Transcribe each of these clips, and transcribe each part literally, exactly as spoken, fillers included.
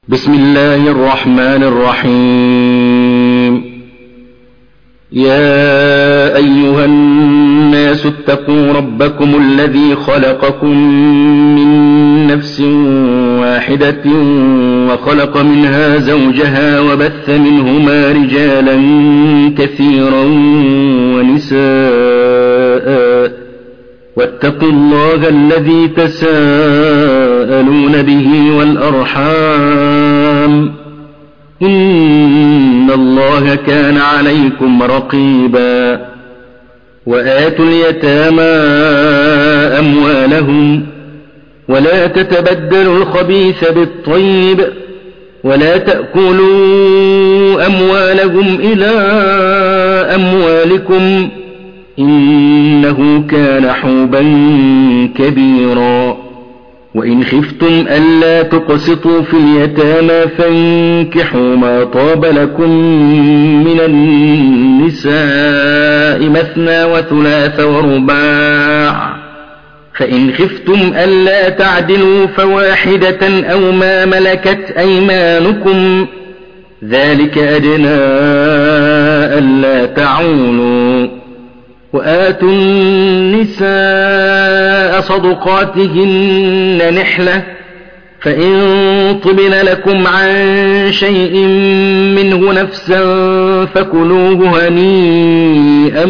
بسم الله الرحمن الرحيم. يا أيها الناس اتقوا ربكم الذي خلقكم من نفس واحدة وخلق منها زوجها وبث منهما رجالا كثيرا ونساء واتقوا الله الذي تساءلون به والأرحام إن الله كان عليكم رقيبا. وآتوا اليتامى أموالهم ولا تتبدلوا الخبيث بالطيب ولا تأكلوا أموالهم إلى أموالكم إنه كان حوبا كبيرا. وإن خفتم ألا تقسطوا في اليتامى فانكحوا ما طاب لكم من النساء مثنى وثلاث ورباع، فإن خفتم ألا تعدلوا فواحدة أو ما ملكت أيمانكم ذلك أدنى ألا تعولوا. وآتوا النساء صدقاتهن نحلة فإن طبن لكم عن شيء منه نفسا فكلوه هنيئا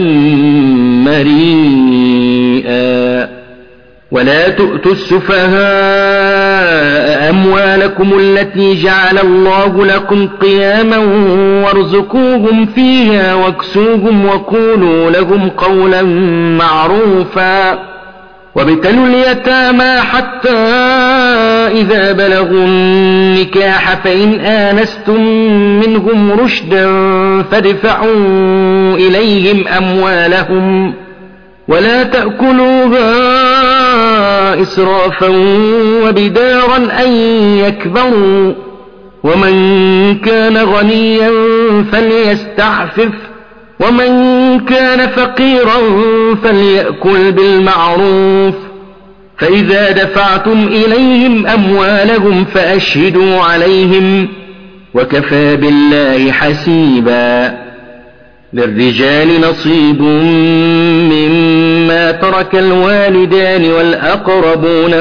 مريئا. ولا تؤتوا السفهاء أموالكم التي جعل الله لكم قياما وارزقوهم فيها واكسوهم وقولوا لهم قولا معروفا. وابتلوا اليتامى حتى إذا بلغوا النكاح فإن آنستم منهم رشدا فادفعوا إليهم أموالهم ولا تأكلوها إسرافا وبدارا أن يكبروا. ومن كان غنيا فليستعفف ومن كان فقيرا فليأكل بالمعروف. فإذا دفعتم إليهم أموالهم فأشهدوا عليهم وكفى بالله حسيبا. للرجال نصيب مما ترك الوالدان والأقربون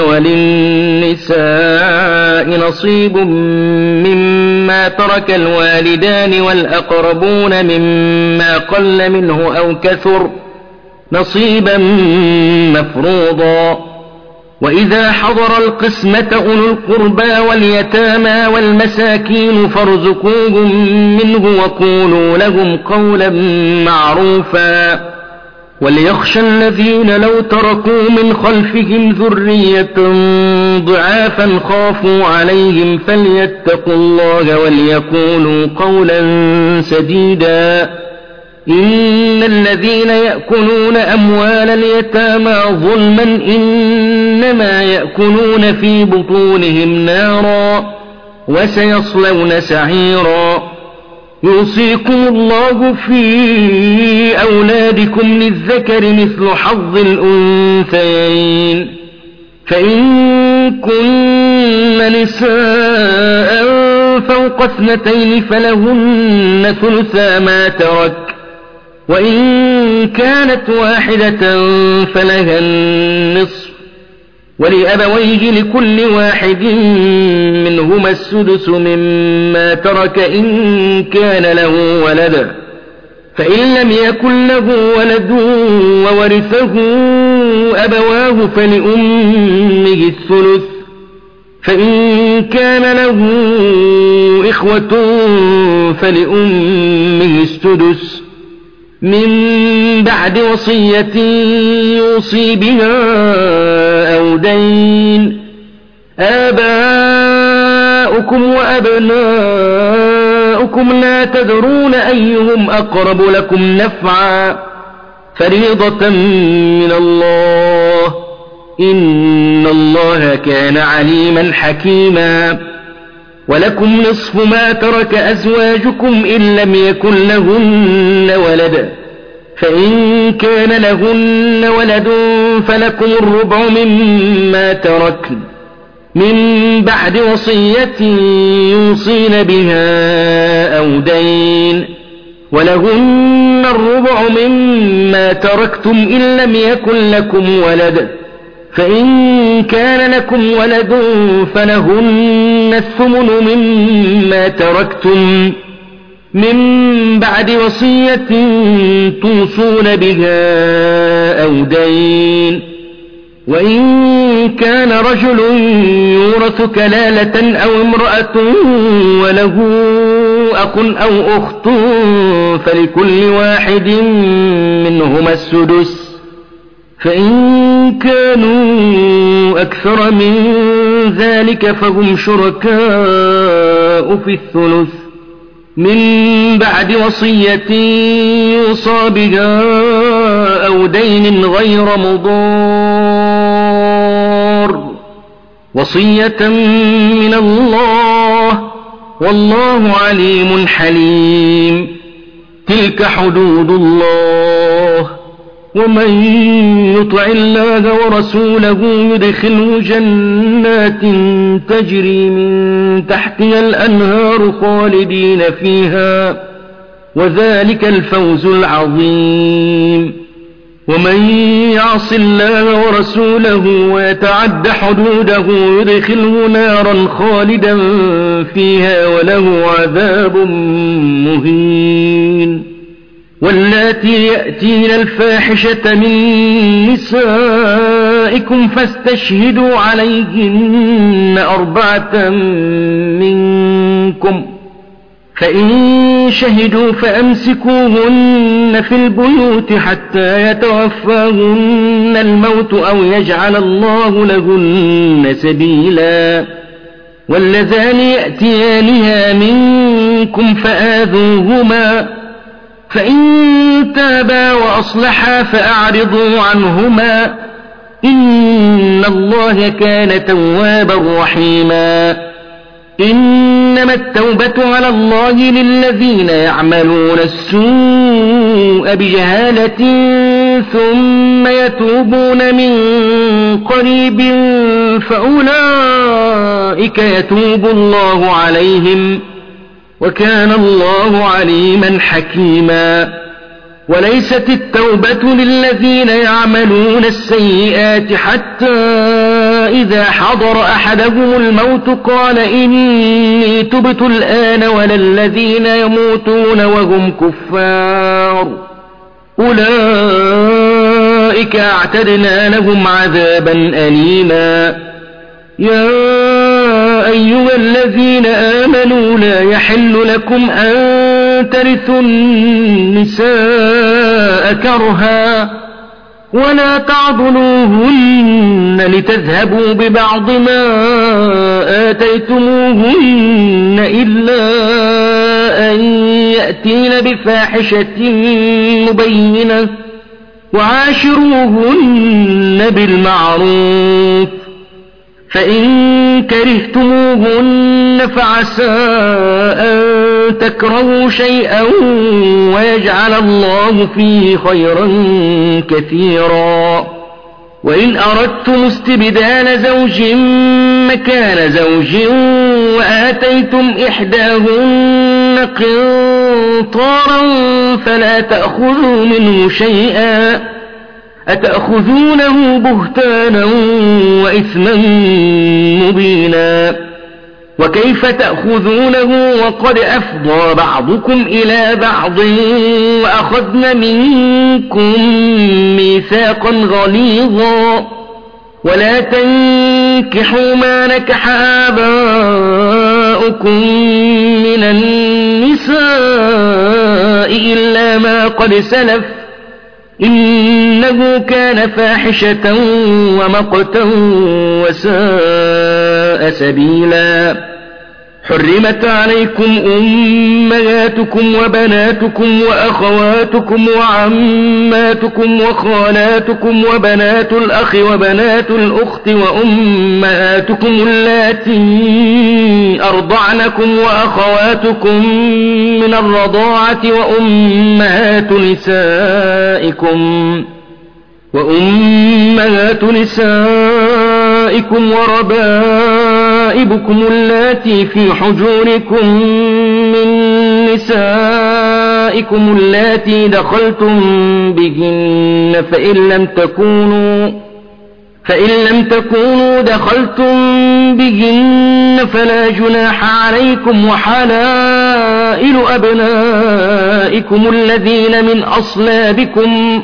وللنساء نصيب مما ترك الوالدان والأقربون مما قل منه أو كثر نصيبا مفروضا. وإذا حضر القسمة أولو القربى واليتامى والمساكين فارزقوهم منه وقولوا لهم قولا معروفا. وليخشى الذين لو تركوا من خلفهم ذرية ضعافا خافوا عليهم فليتقوا الله وليقولوا قولا سديدا. إن الذين يأكلون أموال اليتامى ظلما إنما يأكلون في بطونهم نارا وسيصلون سعيرا. يوصيكم الله في أولادكم للذكر مثل حظ الأنثيين فإن كن نساء فوق اثنتين فلهن ثلثا ما ترك وإن كانت واحدة فلها النصف ولأبويه لكل واحد منهما السدس مما ترك إن كان له ولد. فإن لم يكن له ولد وورثه أبواه فلأمه الثلث فإن كان له إخوة فلأمه السدس من بعد وصية يوصي بها أو دين. آباؤكم وأبناؤكم لا تدرون أيهم أقرب لكم نفعا فريضة من الله إن الله كان عليما حكيما. ولكم نصف ما ترك أزواجكم إن لم يكن لهن ولد فإن كان لهن ولد فلكم الربع مما تركن من بعد وصية يوصين بها أو دين، ولهن الربع مما تركتم إن لم يكن لكم ولد، فإن كان لكم ولد فلهن الثمن مما تركتم من بعد وصية توصون بها أو دين. وإن كان رجل يورث كلالة أو امرأة وله أخ أو أخت فلكل واحد منهما السدس، فإن كانوا أكثر من ذلك فهم شركاء في الثلث من بعد وصية يوصى بها أو دين غير مضار، وصية من الله، والله عليم حليم. تلك حدود الله، ومن يطع الله ورسوله يدخله جنات تجري من تحتها الأنهار خالدين فيها، وذلك الفوز العظيم. ومن يعص الله ورسوله ويتعد حدوده يدخله نارا خالدا فيها وله عذاب مهين. واللاتي يأتين الفاحشة من نسائكم فاستشهدوا عليهن أربعة منكم، فإن شهدوا فأمسكوهن في البيوت حتى يتوفاهن الموت أو يجعل الله لهن سبيلا. واللذان يأتيانها منكم فآذوهما، فإن تابا وأصلحا فأعرضوا عنهما، إن الله كان توابا رحيما. إنما التوبة على الله للذين يعملون السوء بجهالة ثم يتوبون من قريب فأولئك يتوب الله عليهم، وكان الله عليما حكيما. وليست التوبة للذين يعملون السيئات حتى إذا حضر أحدهم الموت قال إني تبت الآن، ولا الذين يموتون وهم كفار، أولئك أعتدنا لهم عذابا أليما. يا أيها الذين آمنوا لا يحل لكم أن ترثوا النساء كرها، ولا تعضلوهن لتذهبوا ببعض ما آتيتموهن إلا أن يأتين بفاحشة مبينة، وعاشروهن بالمعروف، فإن كرهتموهن فعسى أن تكرهوا شيئا ويجعل الله فيه خيرا كثيرا. وإن أردتم استبدال زوج مكان زوج وآتيتم إحداهن قنطارا فلا تأخذوا منه شيئا، أتأخذونه بهتانا وإثما مبينا، وكيف تأخذونه وقد أفضى بعضكم إلى بعض وأخذن منكم ميثاقا غليظا. ولا تنكحوا ما نكح آباؤكم من النساء إلا ما قد سلف، إنه كان فاحشة ومقتا وساء سبيلا. حرمت عليكم أمهاتكم وبناتكم وأخواتكم وعماتكم وخالاتكم وبنات الأخ وبنات الأخت وأمهاتكم اللاتي أرضعنكم وأخواتكم من الرضاعة وأمهات نسائكم وأمهات نسائكم وربائكم وربائبكم اللاتي في حجوركم من نسائكم اللاتي دخلتم بهن فإن لم تكونوا فإن لم تكونوا دخلتم بهن فلا جناح عليكم وحلائل أبنائكم الذين من أصلابكم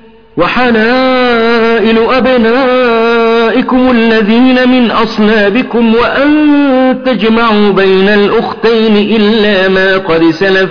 وحلائل أبنائكم الذين من أصلابكم وأن تجمعوا بين الأختين إلا ما قد سلف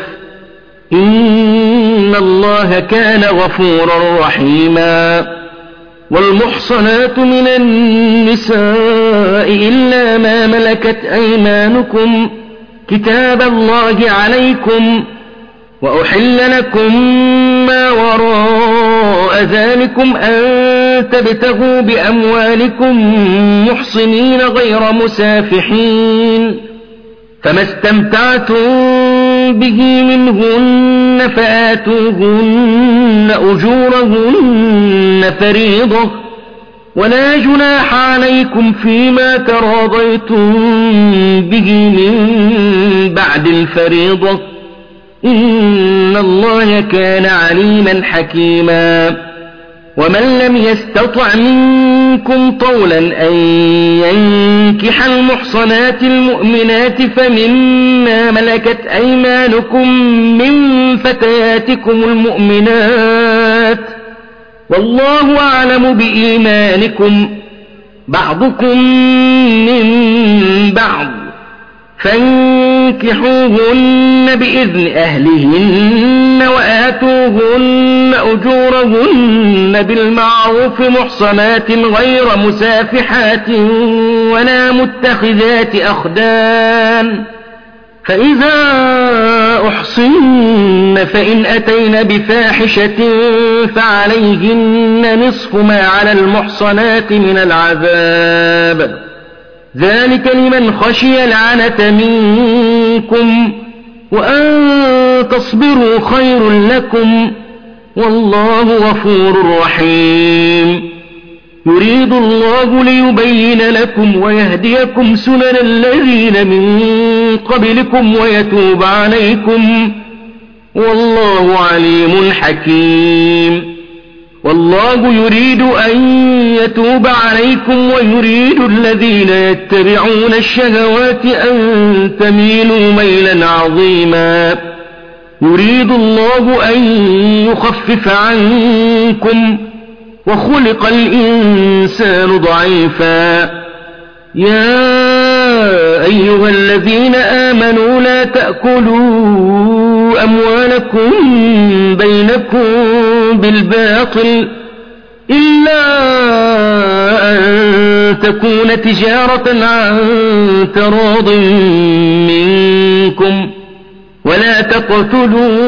إن الله كان غفورا رحيما والمحصنات من النساء إلا ما ملكت أيمانكم كتاب الله عليكم وأحل لكم ما وراء ذلكم أن تبتغوا بأموالكم محصنين غير مسافحين فما استمتعتم به منهن فآتوهن أجورهن فريضة ولا جناح عليكم فيما تراضيتم به من بعد الفريضة إن الله كان عليما حكيما ومن لم يستطع منكم طولا أن ينكح المحصنات المؤمنات فمما ملكت أيمانكم من فتياتكم المؤمنات والله أعلم بإيمانكم بعضكم من بعض فانكحوهن بإذن أهلهن وآتوهن أجورهن بالمعروف محصنات غير مسافحات ولا متخذات أخدان فإذا أحصن فإن أتين بفاحشة فعليهن نصف ما على المحصنات من العذاب ذلك لمن خشي العنة منكم وأن تصبروا خير لكم والله غفور رحيم يريد الله ليبين لكم ويهديكم سنن الذين من قبلكم ويتوب عليكم والله عليم حكيم والله يريد أن يتوب عليكم ويريد الذين يتبعون الشهوات أن تميلوا ميلا عظيما يريد الله أن يخفف عنكم وخلق الإنسان ضعيفا يا أيها الذين آمنوا لا تأكلوا أموالكم بينكم بالباطل إلا أن تكون تجارة عن تراض منكم ولا تقتلوا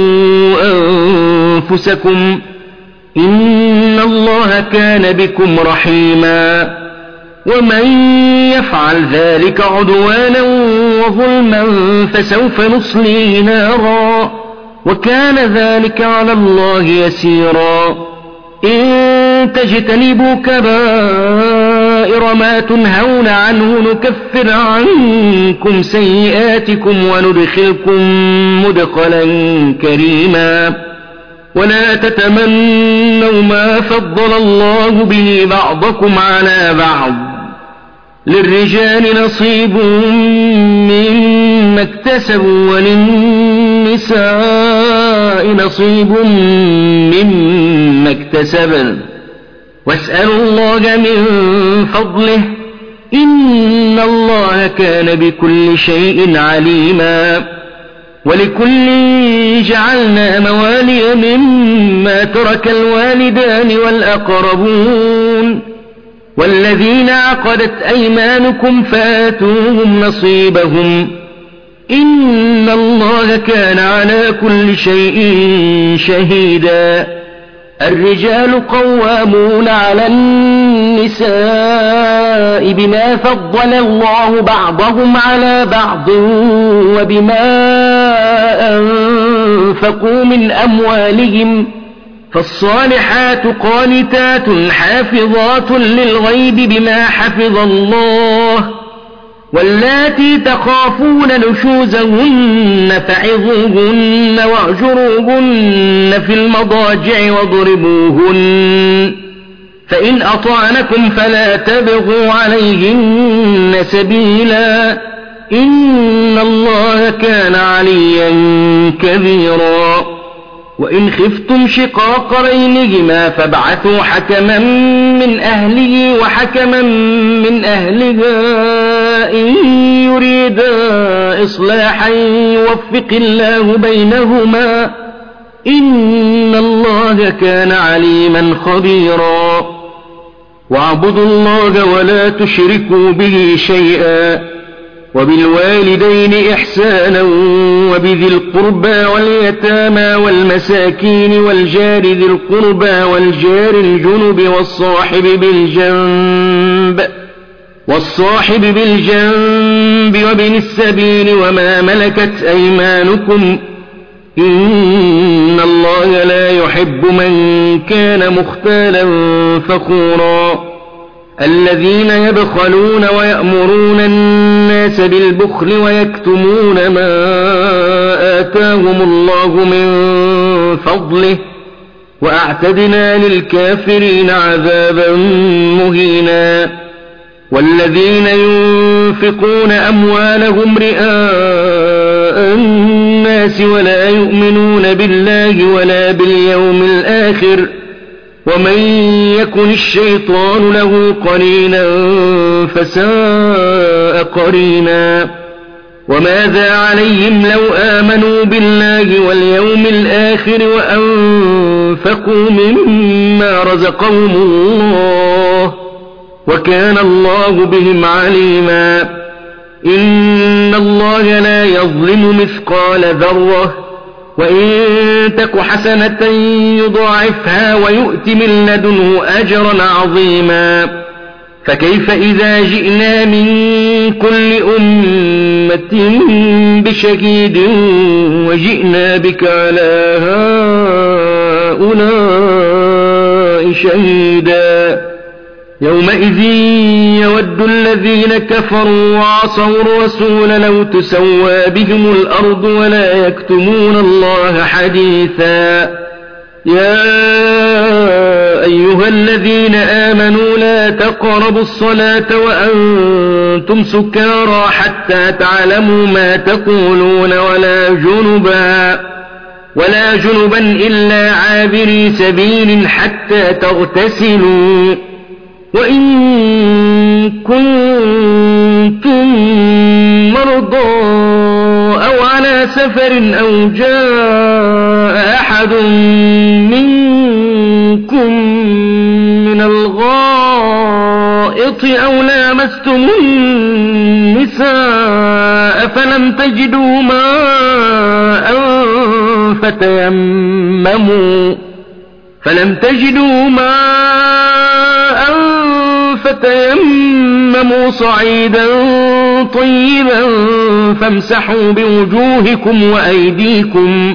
أنفسكم إن الله كان بكم رحيما ومن يفعل ذلك عدوانا وظلما فسوف نصليه نارا وكان ذلك على الله يسيرا إن تجتنبوا كبائر ما تنهون عنه نكفر عنكم سيئاتكم وندخلكم مدخلا كريما ولا تتمنوا ما فضل الله به بعضكم على بعض للرجال نصيب مما اكتسبوا وللنساء نصيب مما اكتسبن واسألوا الله من فضله إن الله كان بكل شيء عليما ولكل جعلنا موالي مما ترك الوالدان والأقربون والذين عقدت أيمانكم فآتوهم نصيبهم إن الله كان على كل شيء شهيدا الرجال قوامون على النساء بما فضل الله بعضهم على بعض وبما أنفقوا من أموالهم فالصالحات قانتات حافظات للغيب بما حفظ الله واللاتي تخافون نشوزهن فعظوهن واهجروهن في المضاجع واضربوهن، فإن أطعنكم فلا تبغوا عليهن سبيلا، إن الله كان عليا كبيرا. وإن خفتم شقاق بينهما فابعثوا حكما من أهله وحكما من أهلها إن يريدا إصلاحا يوفق الله بينهما، إن الله كان عليما خبيرا. واعبدوا الله ولا تشركوا به شيئا، وبالوالدين إحسانا، وبذي القربى واليتامى والمساكين والجار ذي القربى والجار الجنب والصاحب بالجنب والصاحب بالجنب وابن السبيل وما ملكت أيمانكم، إن الله لا يحب من كان مختالا فخورا. الذين يبخلون ويأمرون الناس بالبخل ويكتمون ما آتاهم الله من فضله، وأعتدنا للكافرين عذابا مهينا. والذين ينفقون أموالهم رئاء الناس ولا يؤمنون بالله ولا باليوم الآخر، ومن يكن الشيطان له قرينا فساء قرينا. وماذا عليهم لو آمنوا بالله واليوم الآخر وأنفقوا مما رزقهم الله، وكان الله بهم عليما. إن الله لا يظلم مثقال ذرة، وإن تك حسنة يضاعفها ويؤت من لدنه أجرا عظيما. فكيف إذا جئنا من كل أمة بشهيد وجئنا بك على هؤلاء شهيدا، يومئذ يود الذين كفروا وعصوا الرسول لو تسوى بهم الأرض ولا يكتمون الله حديثا. يا أيها الذين آمنوا لا تقربوا الصلاة وأنتم سكارى حتى تعلموا ما تقولون ولا جنبا ولا جنبا إلا عابري سبيل حتى تغتسلوا، وإن كنتم مرضى أو على سفر أو جاء أحد منكم من الغائط أو لامستم النساء فلم تجدوا ماء فتيمموا فلم تجدوا ماء فتيمموا صعيدا طيبا فامسحوا بوجوهكم وأيديكم،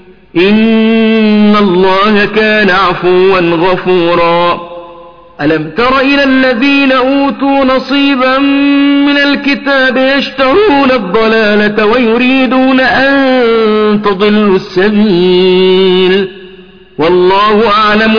إن الله كان عفوا غفورا. ألم تر إلى الذين أوتوا نصيبا من الكتاب يشترون الضلالة ويريدون أن تضلوا السبيل، والله أعلم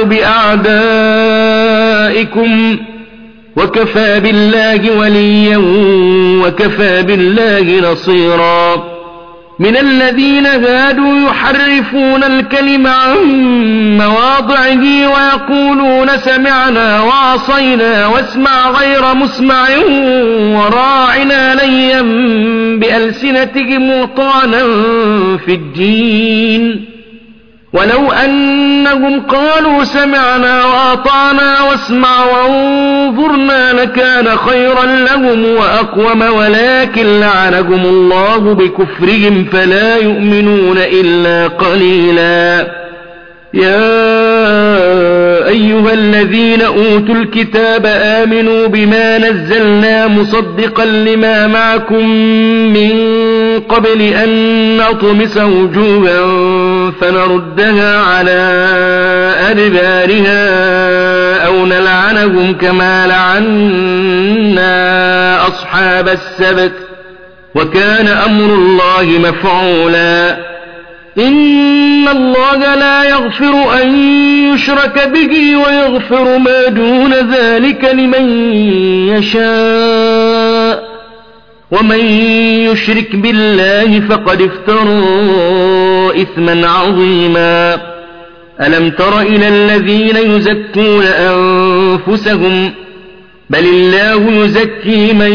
بأعدائكم، وكفى بالله وليا وكفى بالله نصيرا. من الذين هادوا يحرفون الكلم عن مواضعه ويقولون سمعنا وعصينا واسمع غير مسمع وراعنا ليا بألسنتهم وطعنا في الدين، ولو أنهم قالوا سمعنا وأطعنا واسمع وانظرنا لكان خيرا لهم وأقوم، ولكن لعنهم الله بكفرهم فلا يؤمنون إلا قليلا. يا أيها الذين أوتوا الكتاب آمنوا بما نزلنا مصدقا لما معكم من قبل أن نطمس وجوها فنردها على أدبارها أو نلعنهم كما لعنا أصحاب السبت وكان أمر الله مفعولا إن الله لا يغفر أن يشرك به ويغفر ما دون ذلك لمن يشاء ومن يشرك بالله فقد افترى إثما عظيما ألم تر إلى الذين يزكون أنفسهم بل الله يزكي من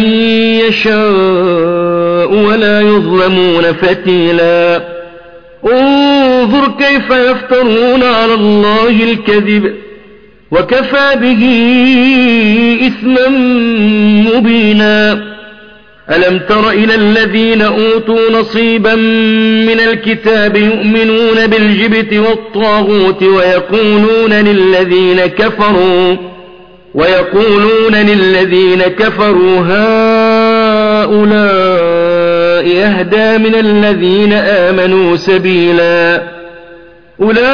يشاء ولا يظلمون فتيلا انظر كيف يفترون على الله الكذب وكفى به إثما مبينا ألم تر إلى الذين أوتوا نصيبا من الكتاب يؤمنون بالجبت والطاغوت ويقولون للذين كفروا ويقولون للذين كفروا هؤلاء أهدى من الذين آمنوا سبيلا أولئك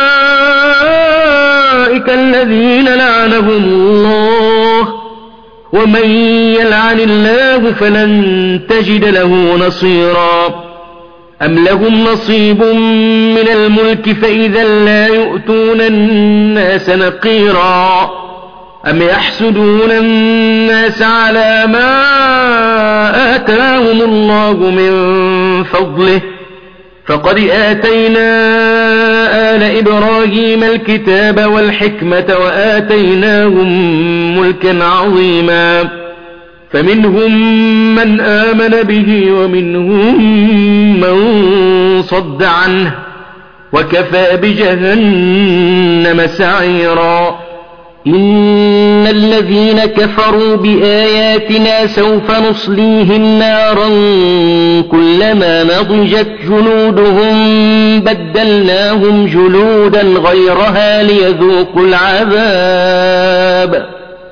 الذين لعنهم الله ومن يلعن الله فلن تجد له نصيرا أم لهم نصيب من الملك فإذا لا يؤتون الناس نقيرا أم يحسدون الناس على ما آتاهم الله من فضله فقد آتينا آل إبراهيم الكتاب والحكمة وآتيناهم ملكا عظيما فمنهم من آمن به ومنهم من صد عنه وكفى بجهنم سعيرا إن الذين كفروا بآياتنا سوف نصليهم نارا كلما نضجت جلودهم بدلناهم جلودا غيرها ليذوقوا العذاب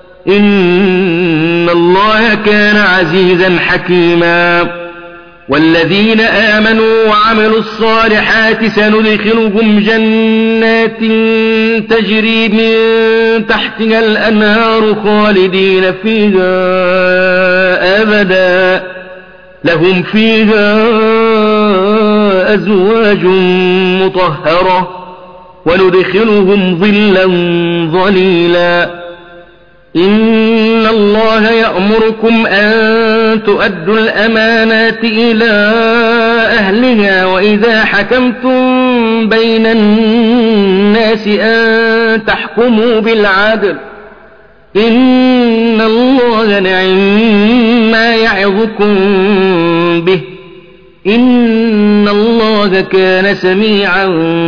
إن الله كان عزيزا حكيما والذين آمنوا وعملوا الصالحات سندخلهم جنات تجري من تحتها الأنهار خالدين فيها أبدا لهم فيها أزواج مطهرة وندخلهم ظلا ظليلا إن الله يأمركم أن تؤدوا الأمانات إلى أهلها وإذا حكمتم بين الناس أن تحكموا بالعدل إن الله نعم ما يعظكم به إن الله كان سميعا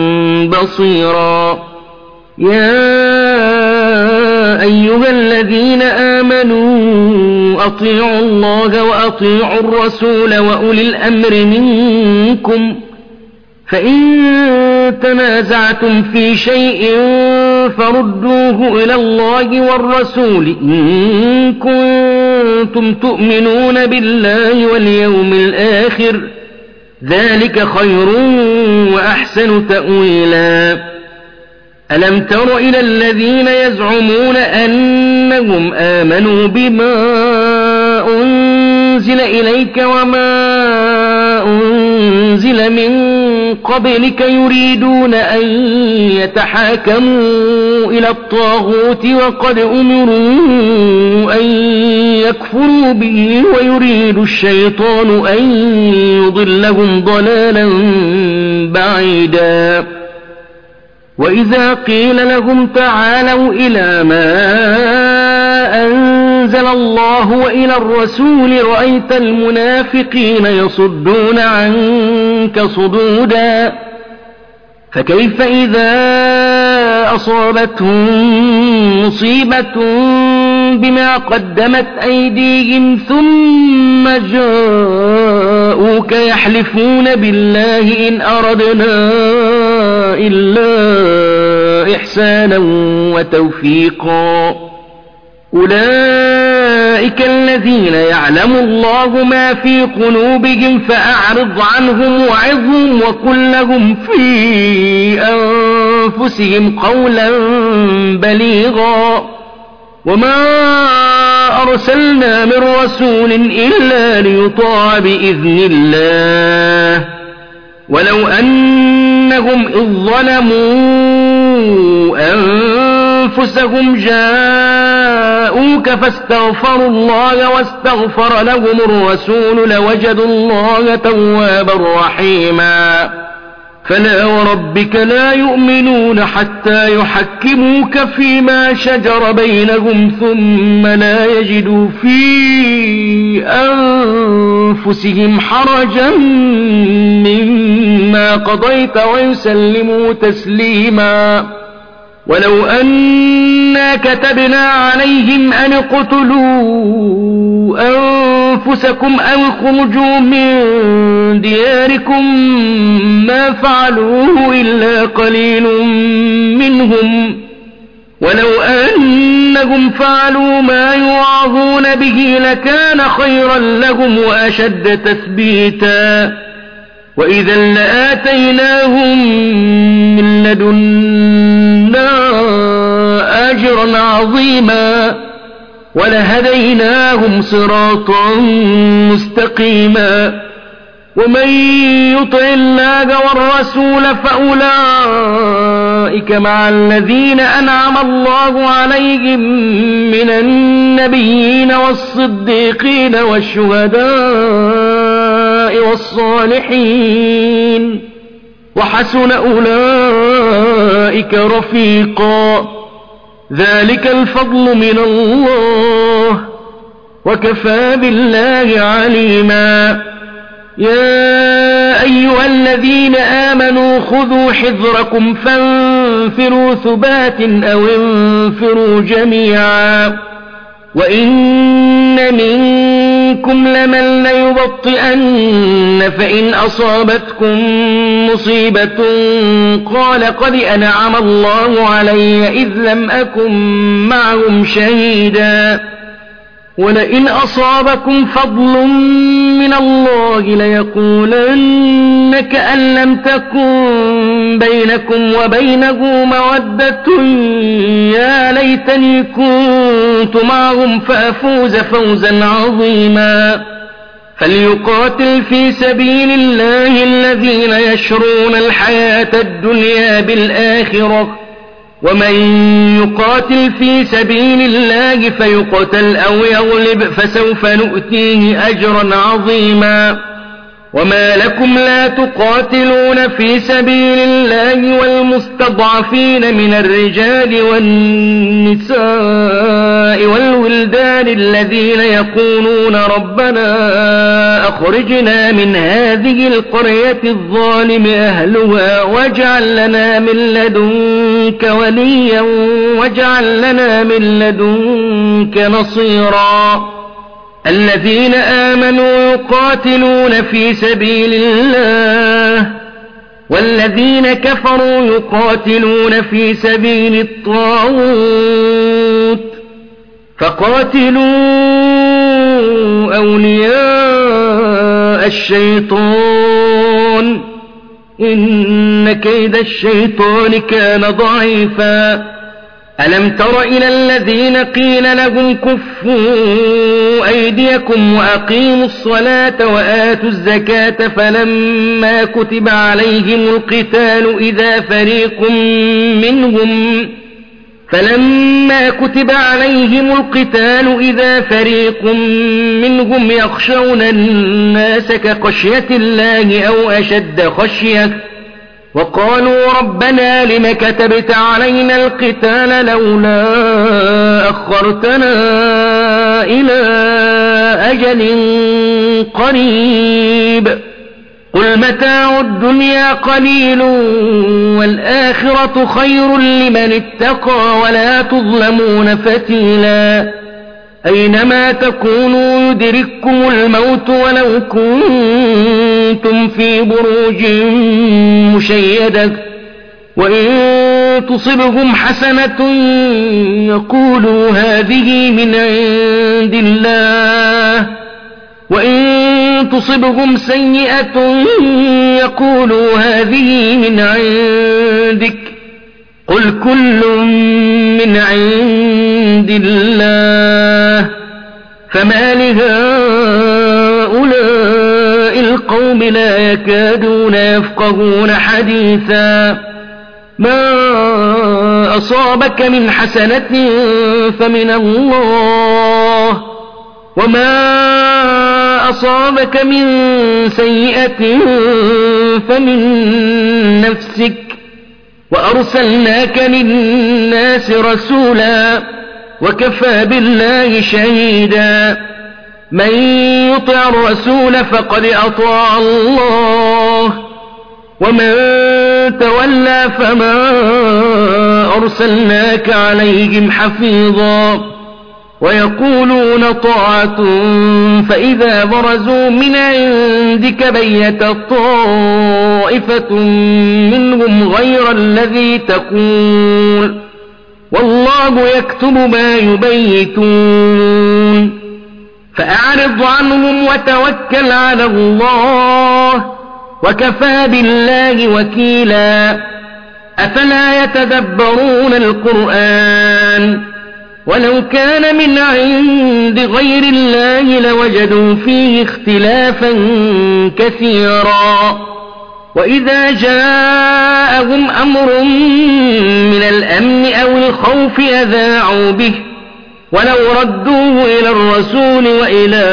بصيرا يا أيها الذين آمنوا أطيعوا الله وأطيعوا الرسول وأولي الأمر منكم فإن تنازعتم في شيء فردوه إلى الله والرسول إن كنتم تؤمنون بالله واليوم الآخر ذلك خير وأحسن تأويلا ألم تر إلى الذين يزعمون أنهم آمنوا بما أنزل إليك وما أنزل من قبلك يريدون أن يتحاكموا إلى الطاغوت وقد أمروا أن يكفروا به ويريد الشيطان أن يضلهم ضلالا بعيدا وإذا قيل لهم تعالوا إلى ما أنزل الله وإلى الرسول رأيت المنافقين يصدون عنك صدودا فكيف إذا أصابتهم مصيبة بما قدمت أيديهم ثم جاءوك يحلفون بالله إن أردنا إلا إحسانا وتوفيقا أولئك الذين يعلم الله ما في قلوبهم فأعرض عنهم وعظهم وقل لهم في أنفسهم قولا بليغا وما أرسلنا من رسول إلا ليطاع بإذن الله ولو أنهم إذ ظلموا أنفسهم جاءوك فاستغفروا الله واستغفر لهم الرسول لوجدوا الله توابا رحيما فلا وربك لا يؤمنون حتى يحكموك فيما شجر بينهم ثم لا يجدوا في أنفسهم حرجا مما قضيت ويسلموا تسليما ولو أنا كتبنا عليهم أن اقتلوا أنفسكم أو اخرجوا من دياركم ما فعلوه إلا قليل منهم ولو أنهم فعلوا ما يوعظون به لكان خيرا لهم وأشد تثبيتا وإذا لآتيناهم من لدنا أجرا عظيما ولهديناهم صراطا مستقيما ومن يطع الله والرسول فأولئك مع الذين أنعم الله عليهم من النبيين والصديقين والشهداء والصالحين وحسن أولئك رفيقا ذلك الفضل من الله وكفى بالله عليما يا أيها الذين آمنوا خذوا حذركم فانفروا ثبات أو انفروا جميعا وإن منكم لمن ليبطئن فإن أصابتكم مصيبة قال قد أنعم الله علي إذ لم أكن معهم شهيدا ولئن أصابكم فضل من الله ليقولن كأن لم تكن بينكم وبينه مودة يا ليتني كنت معهم فأفوز فوزا عظيما فليقاتل في سبيل الله الذين يشرون الحياة الدنيا بالآخرة ومن يقاتل في سبيل الله فيقتل أو يغلب فسوف نؤتيه أجرا عظيما وما لكم لا تقاتلون في سبيل الله والمستضعفين من الرجال والنساء والولدان الذين يقولون ربنا أخرجنا من هذه القرية الظالم أهلها واجعل لنا من لدنك وليا واجعل لنا من لدنك نصيرا الذين آمنوا يقاتلون في سبيل الله والذين كفروا يقاتلون في سبيل الطاغوت فقاتلوا أولياء الشيطان إن كيد الشيطان كان ضعيفا ألم تر إلى الذين قيل لهم كفوا أيديكم وأقيموا الصلاة وآتوا الزكاة فلما كتب عليهم القتال إذا فريق منهم فلما كتب عليهم القتال إذا فريق منهم يخشون الناس كخشية الله أو أشد خشية وقالوا ربنا لم كتبت علينا القتال لولا أخرتنا إلى أجل قريب قل متاع الدنيا قليل والآخرة خير لمن اتقى ولا تظلمون فتيلا أينما تكونوا يدرككم الموت ولو كنتم في بروج مشيدة وإن تصبهم حسنة يقولوا هذه من عند الله وإن تصبهم سيئة يقولوا هذه من عندك قل كل من عند الله فما لهؤلاء القوم لا يكادون يفقهون حديثا ما أصابك من حسنة فمن الله وما أصابك من سيئة فمن نفسك وأرسلناك للناس رسولا وكفى بالله شهيدا من يطع الرسول فقد أطاع الله ومن تولى فما أرسلناك عليهم حفيظا ويقولون طاعة فإذا برزوا من عندك بيت طائفة منهم غير الذي تقول والله يكتب ما يبيتون فأعرض عنهم وتوكل على الله وكفى بالله وكيلا أفلا يتدبرون القرآن ولو كان من عند غير الله لوجدوا فيه اختلافا كثيرا وإذا جاءهم أمر من الأمن أو الخوف أذاعوا به ولو ردوه إلى الرسول وإلى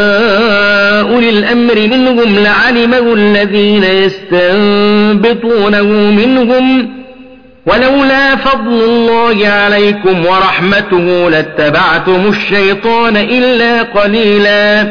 أولي الأمر منهم لعلمه الذين يستنبطونه منهم ولولا فضل الله عليكم ورحمته لاتبعتم الشيطان إلا قليلا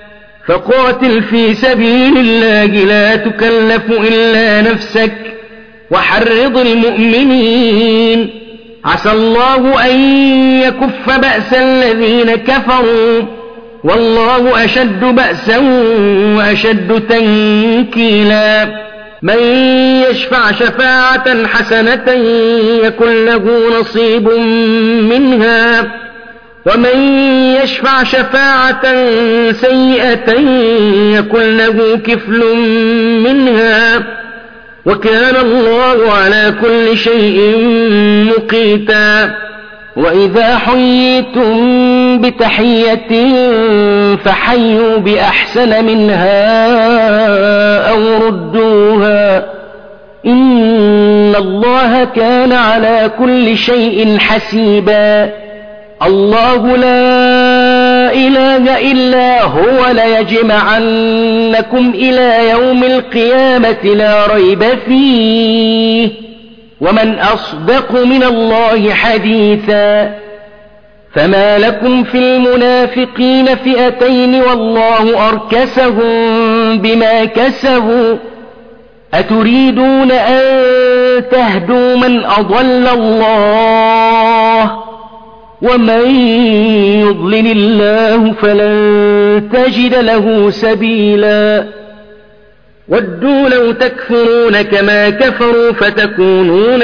فقاتل في سبيل الله لا تكلف إلا نفسك وحرض المؤمنين عسى الله أن يكف بأس الذين كفروا والله أشد بأسا وأشد تنكيلا من يشفع شفاعة حسنة يكن له نصيب منها ومن يشفع شفاعة سيئة يكن له كفل منها وكان الله على كل شيء مقيتا وإذا حييتم بتحية فحيوا بأحسن منها أو ردوها إن الله كان على كل شيء حسيبا الله لا إله إلا هو ليجمعنكم إلى يوم القيامة لا ريب فيه ومن أصدق من الله حديثا فما لكم في المنافقين فئتين والله أركسهم بما كسبوا أتريدون أن تهدوا من أضل الله ومن يضلل الله فلن تجد له سبيلا ودوا لو تكفرون كما كفروا فتكونون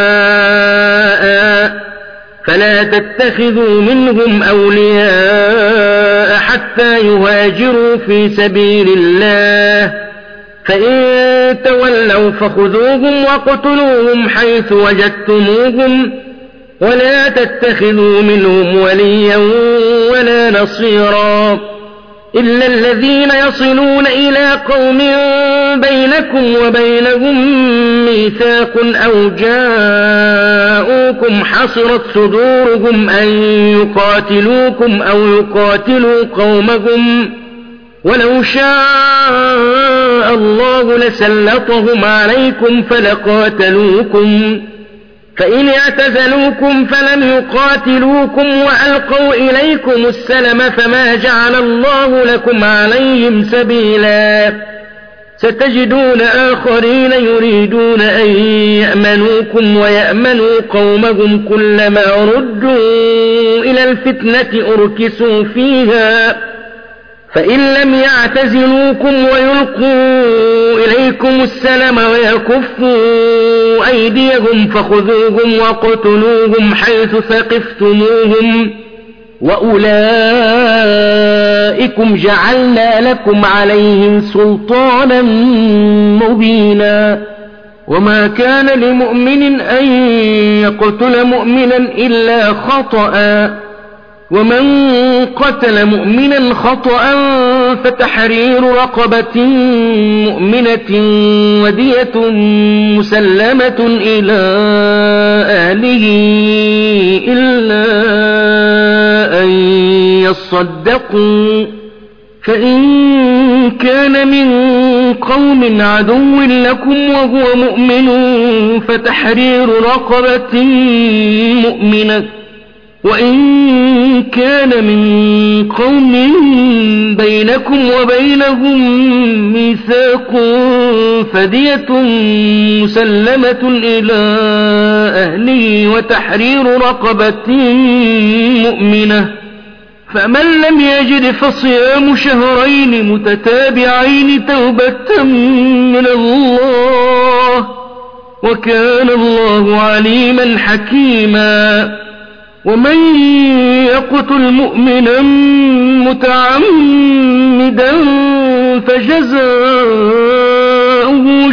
سواء فلا تتخذوا منهم أولياء حتى يهاجروا في سبيل الله فإن تولوا فخذوهم وقتلوهم حيث وجدتموهم ولا تتخذوا منهم وليا ولا نصيرا إلا الذين يصلون إلى قوم بينكم وبينهم ميثاق أو جاءوكم حصرت صدورهم أن يقاتلوكم أو يقاتلوا قومهم ولو شاء الله لسلطهم عليكم فلقاتلوكم فإن اعتزلوكم فلم يقاتلوكم وألقوا إليكم السلم فما جعل الله لكم عليهم سبيلا ستجدون آخرين يريدون أن يأمنوكم ويأمنوا قومهم كلما ردوا إلى الفتنة أركسوا فيها فإن لم يعتزلوكم ويلقوا إليكم السلم ويكفوا أيديهم فخذوهم وقتلوهم حيث ثقفتموهم وأولئكم جعلنا لكم عليهم سلطانا مبينا وما كان لمؤمن أن يقتل مؤمنا إلا خطأ ومن قتل مؤمنا خطأ فتحرير رقبة مؤمنة ودية مسلمة إلى أهله إلا أن يصدقوا فإن كان من قوم عدو لكم وهو مؤمن فتحرير رقبة مؤمنة وإن كان من قوم بينكم وبينهم ميثاق فدية مسلمة إلى أهله وتحرير رقبة مؤمنة فمن لم يجد فصيام شهرين متتابعين توبة من الله وكان الله عليما حكيما ومن يقتل مؤمنا متعمدا فجزاؤه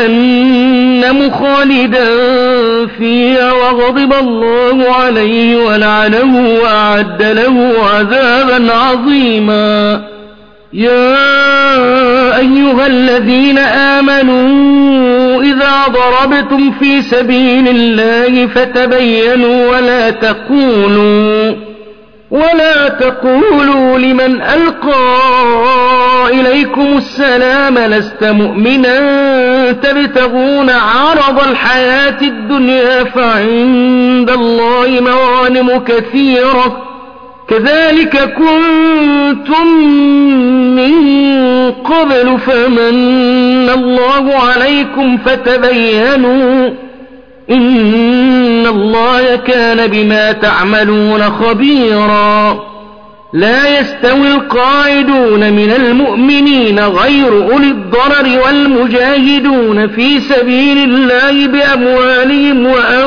جهنم خالدا فيها وغضب الله عليه ولعنه وأعد له عذابا عظيما يا أيها الذين آمنوا إذا ضربتم في سبيل الله فتبينوا ولا تقولوا ولا تقولوا لمن ألقى إليكم السلام لست مؤمنا تبتغون عرض الحياة الدنيا فعند الله مغانم كثيرة كذلك كنتم من قبل فمن الله عليكم فتبينوا إن الله كان بما تعملون خبيرا لا يستوي القاعدون من المؤمنين غير أولي الضرر والمجاهدون في سبيل الله بأموالهم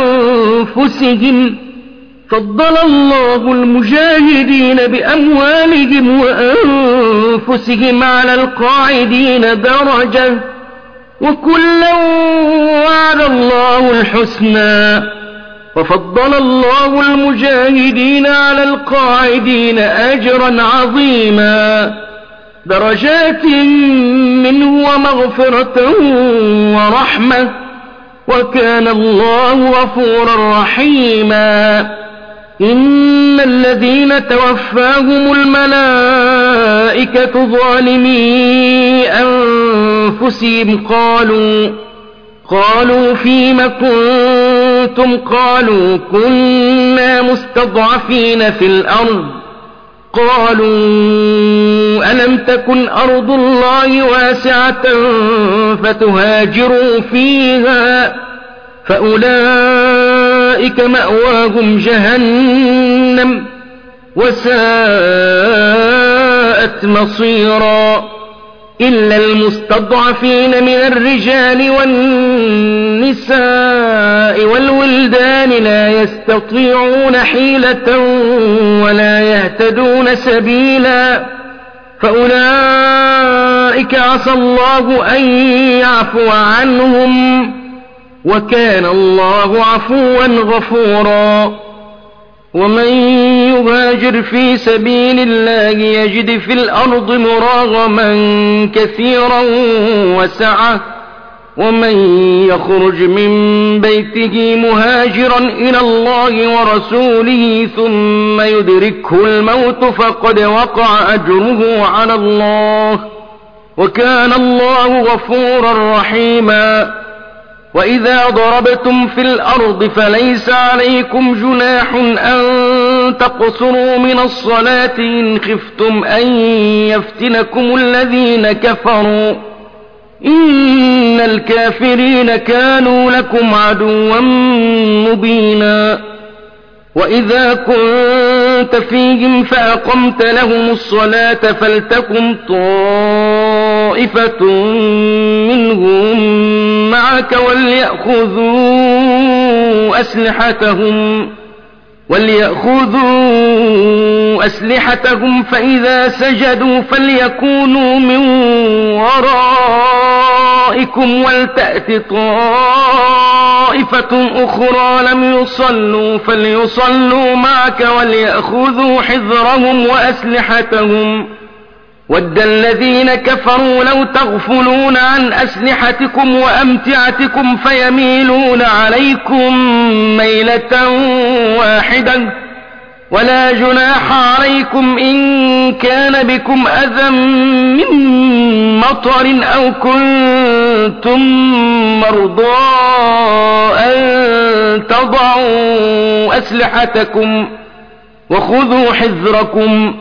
وأنفسهم فضل الله المجاهدين بأموالهم وأنفسهم على القاعدين درجة وكلا وعد الله الحسنى وفضل الله المجاهدين على القاعدين أجرا عظيما درجات منه ومغفرة ورحمة وكان الله غفورا رحيما إن الذين توفاهم الملائكة ظالمي أنفسهم قالوا قالوا فيم كنتم قالوا كنا مستضعفين في الأرض قالوا ألم تكن أرض الله واسعة فتهاجروا فيها فأولئك مأواهم جهنم وساءت مصيرا إلا المستضعفين من الرجال والنساء والولدان لا يستطيعون حيلة ولا يهتدون سبيلا فأولئك عسى الله أن يعفو عنهم وكان الله عفوا غفورا ومن يهاجر في سبيل الله يجد في الأرض مراغما كثيرا وسعة ومن يخرج من بيته مهاجرا إلى الله ورسوله ثم يدركه الموت فقد وقع أجره على الله وكان الله غفورا رحيما وإذا ضربتم في الأرض فليس عليكم جناح أن تقصروا من الصلاة إن خفتم أن يفتنكم الذين كفروا إن الكافرين كانوا لكم عدوا مبينا وإذا كنت فيهم فأقمت لهم الصلاة فلتقم طائفة منهم معك وليأخذوا أسلحتهم وليأخذوا أسلحتهم فإذا سجدوا فليكونوا من ورائكم ولتأت طائفة أخرى لم يصلوا فليصلوا معك وليأخذوا حذرهم وأسلحتهم ود الذين كفروا لو تغفلون عن أسلحتكم وأمتعتكم فيميلون عليكم ميلة واحدة ولا جناح عليكم إن كان بكم أذى من مطر أو كنتم مرضى أن تضعوا أسلحتكم وخذوا حذركم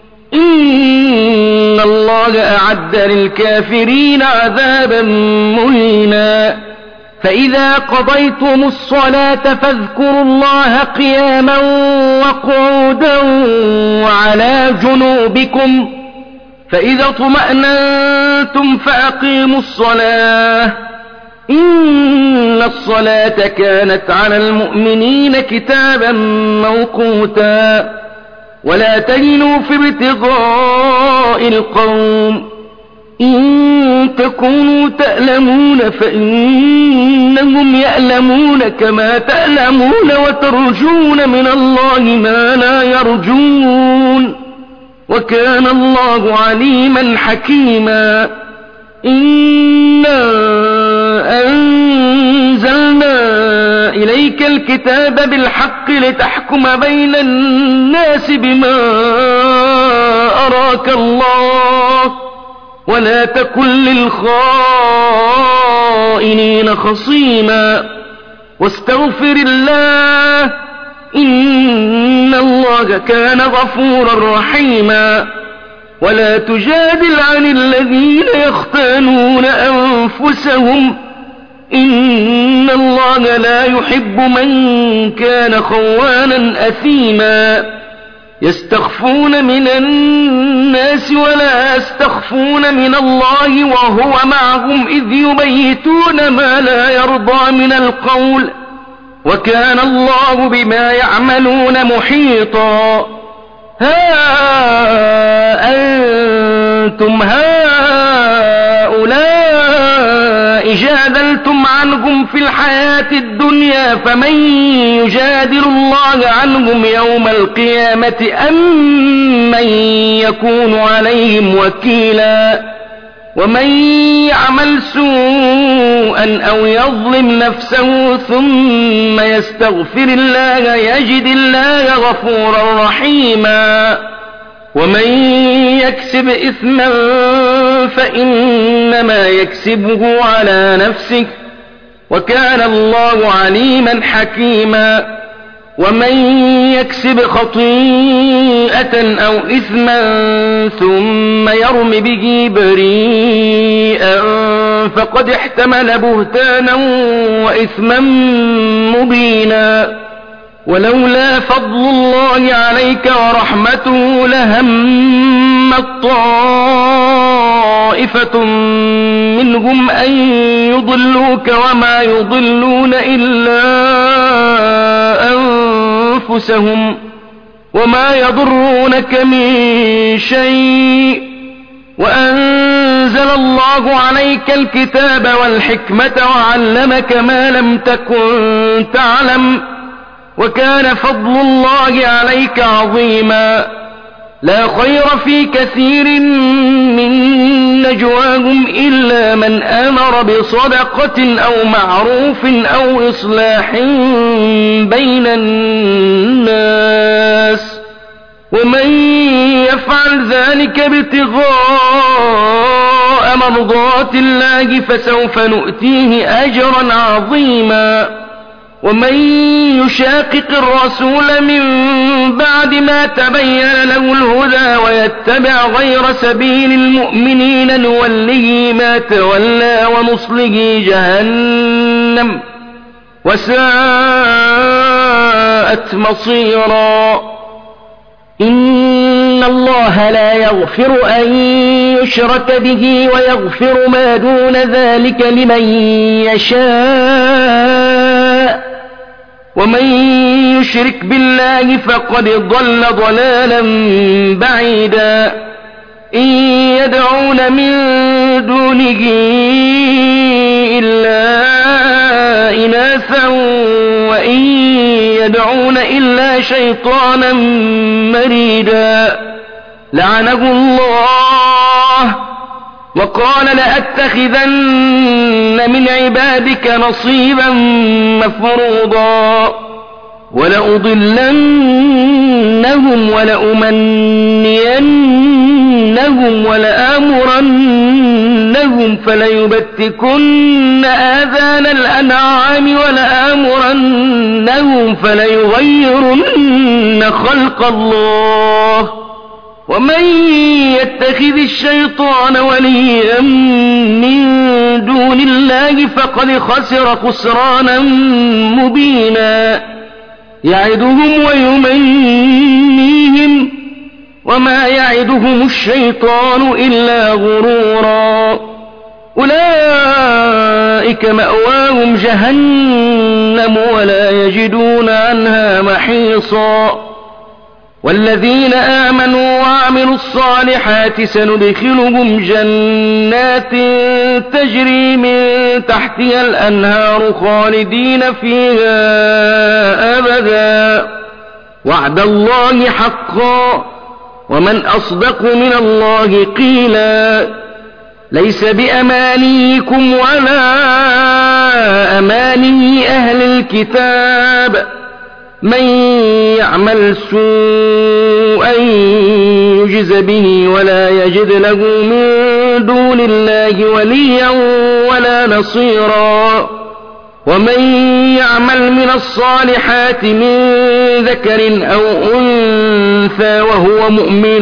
إن الله أعد للكافرين عذابا مهينا فإذا قضيتم الصلاة فاذكروا الله قياما وقعودا وعلى جنوبكم فإذا اطمأننتم فأقيموا الصلاة إن الصلاة كانت على المؤمنين كتابا موقوتا ولا تهنوا في ابتغاء القوم إن تكونوا تألمون فإنهم يألمون كما تألمون وترجون من الله ما لا يرجون وكان الله عليما حكيما إنا أنزلنا إليك الكتاب بالحق لتحكم بين الناس بما أراك الله ولا تكن للخائنين خصيما واستغفر الله إن الله كان غفورا رحيما ولا تجادل عن الذين يختانون أنفسهم إن الله لا يحب من كان خوانا أثيما يستخفون من الناس ولا يستخفون من الله وهو معهم إذ يبيتون ما لا يرضى من القول وكان الله بما يعملون محيطا ها أنتم هؤلاء جادلتم عنهم في الحياة الدنيا فمن يجادل الله عنهم يوم القيامة أم من يكون عليهم وكيلا ومن يعمل سوءا أو يظلم نفسه ثم يستغفر الله يجد الله غفورا رحيما ومن يكسب إثما فإنما يكسبه على نفسه وكان الله عليما حكيما ومن يكسب خطيئة أو إثما ثم يرم به بريئا فقد احتمل بهتانا وإثما مبينا ولولا فضل الله عليك ورحمته لهمت طائفة منهم أن يضلوك وما يضلون إلا أنفسهم وما يضرونك من شيء وأنزل الله عليك الكتاب والحكمة وعلمك ما لم تكن تعلم وكان فضل الله عليك عظيما لا خير في كثير من نجواهم إلا من أمر بصدقة أو معروف أو إصلاح بين الناس ومن يفعل ذلك ابتغاء مرضات الله فسوف نؤتيه أجرا عظيما ومن يشاقق الرسول من بعد ما تبين له الهدى ويتبع غير سبيل المؤمنين نوله ما تولى ونصله جهنم وساءت مصيرا إن الله لا يغفر أن يشرك به ويغفر ما دون ذلك لمن يشاء ومن يشرك بالله فقد ضل ضلالا بعيدا إن يدعون من دونه إلا إناثا وإن يدعون إلا شيطانا مريدا لعنه الله وقال لأتخذن من عبادك نصيبا مفروضا ولأضلنهم ولأمنينهم ولآمرنهم فليبتكن آذان الأنعام ولآمرنهم فليغيرن خلق الله ومن يتخذ الشيطان وليا من دون الله فقد خسر خسرانا مبينا يعدهم ويمنيهم وما يعدهم الشيطان إلا غرورا أولئك مأواهم جهنم ولا يجدون عنها محيصا والذين آمنوا وعملوا الصالحات سندخلهم جنات تجري من تحتها الأنهار خالدين فيها أبدا وعد الله حقا ومن أصدق من الله قيلا ليس بأمانيكم ولا أماني أهل الكتاب من يعمل سوءا يجز به ولا يجد له من دون الله وليا ولا نصيرا ومن يعمل من الصالحات من ذكر أو أنثى وهو مؤمن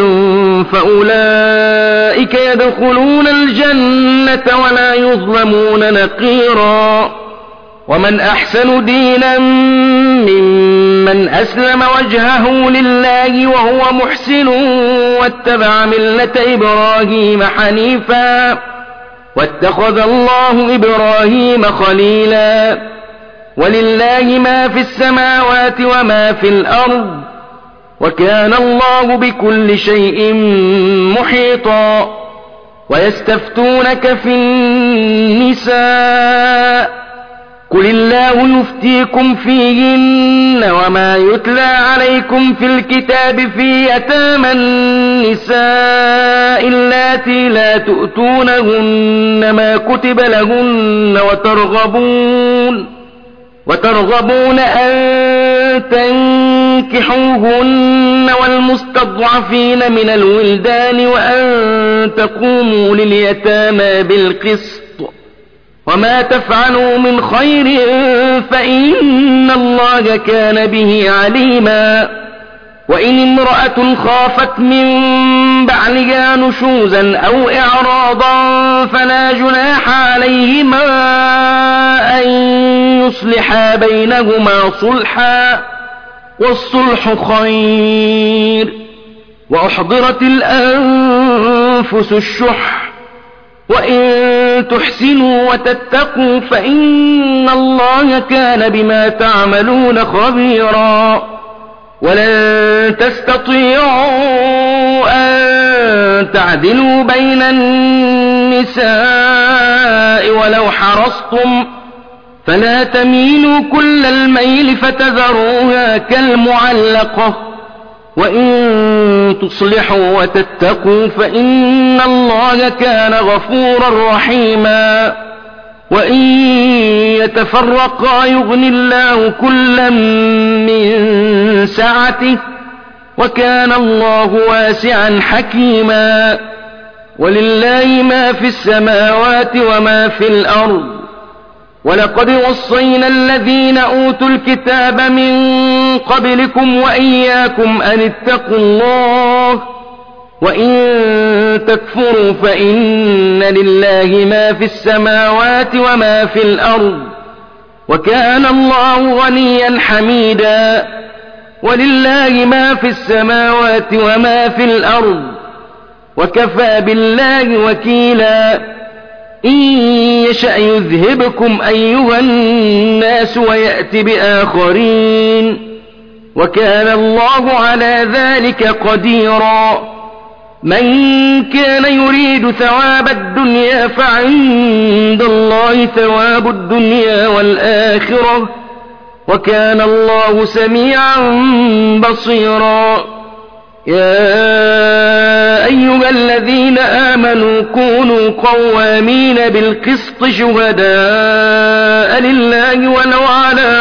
فأولئك يدخلون الجنة ولا يظلمون نقيرا ومن أحسن دينا ممن أسلم وجهه لله وهو محسن واتبع ملة إبراهيم حنيفا واتخذ الله إبراهيم خليلا ولله ما في السماوات وما في الأرض وكان الله بكل شيء محيطا ويستفتونك في النساء قل الله يفتيكم فيهن وما يتلى عليكم في الكتاب في يتامى النساء اللاتي لا تؤتونهن ما كتب لهن وترغبون وترغبون أن تنكحوهن والمستضعفين من الولدان وأن تقوموا لليتامى بالقسط وما تفعلوا من خير فإن الله كان به عليما وإن امرأة خافت من بعلها نشوزا أو إعراضا فلا جناح عليهما أن يصلحا بينهما صلحا والصلح خير وأحضرت الأنفس الشح وإن تحسنوا وتتقوا فإن الله كان بما تعملون خبيرا ولن تستطيعوا أن تعدلوا بين النساء ولو حرصتم فلا تميلوا كل الميل فتذروها كالمعلقة وإن تصلحوا وتتقوا فإن الله كان غفورا رحيما وإن يتفرقا يغن الله كلا من سعته وكان الله واسعا حكيما ولله ما في السماوات وما في الأرض ولقد وصينا الذين أوتوا الكتاب من قبلكم وإياكم أن اتقوا الله وإن تكفروا فإن لله ما في السماوات وما في الأرض وكان الله غنيا حميدا ولله ما في السماوات وما في الأرض وكفى بالله وكيلا إن يشأ يذهبكم أيها الناس ويأت بآخرين وكان الله على ذلك قديرا من كان يريد ثواب الدنيا فعند الله ثواب الدنيا والآخرة وكان الله سميعا بصيرا. يا أيها الذين آمنوا كونوا قوامين بالقسط شهداء لله ولو على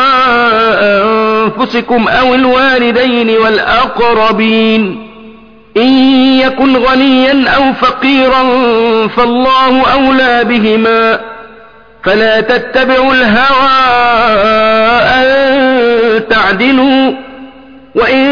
أنفسكم أو الوالدين والأقربين إن يكن غنيا أو فقيرا فالله أولى بهما فلا تتبعوا الهوى أن تعدلوا وإن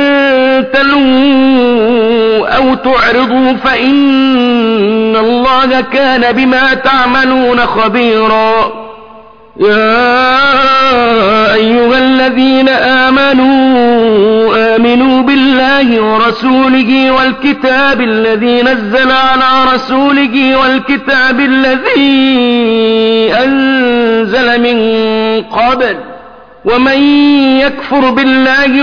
تلووا أو تعرضوا فإن الله كان بما تعملون خبيرا. يا أيها الذين آمنوا آمنوا بالله ورسوله والكتاب الذي نزل على رسوله والكتاب الذي أنزل من قبل ومن يكفر بالله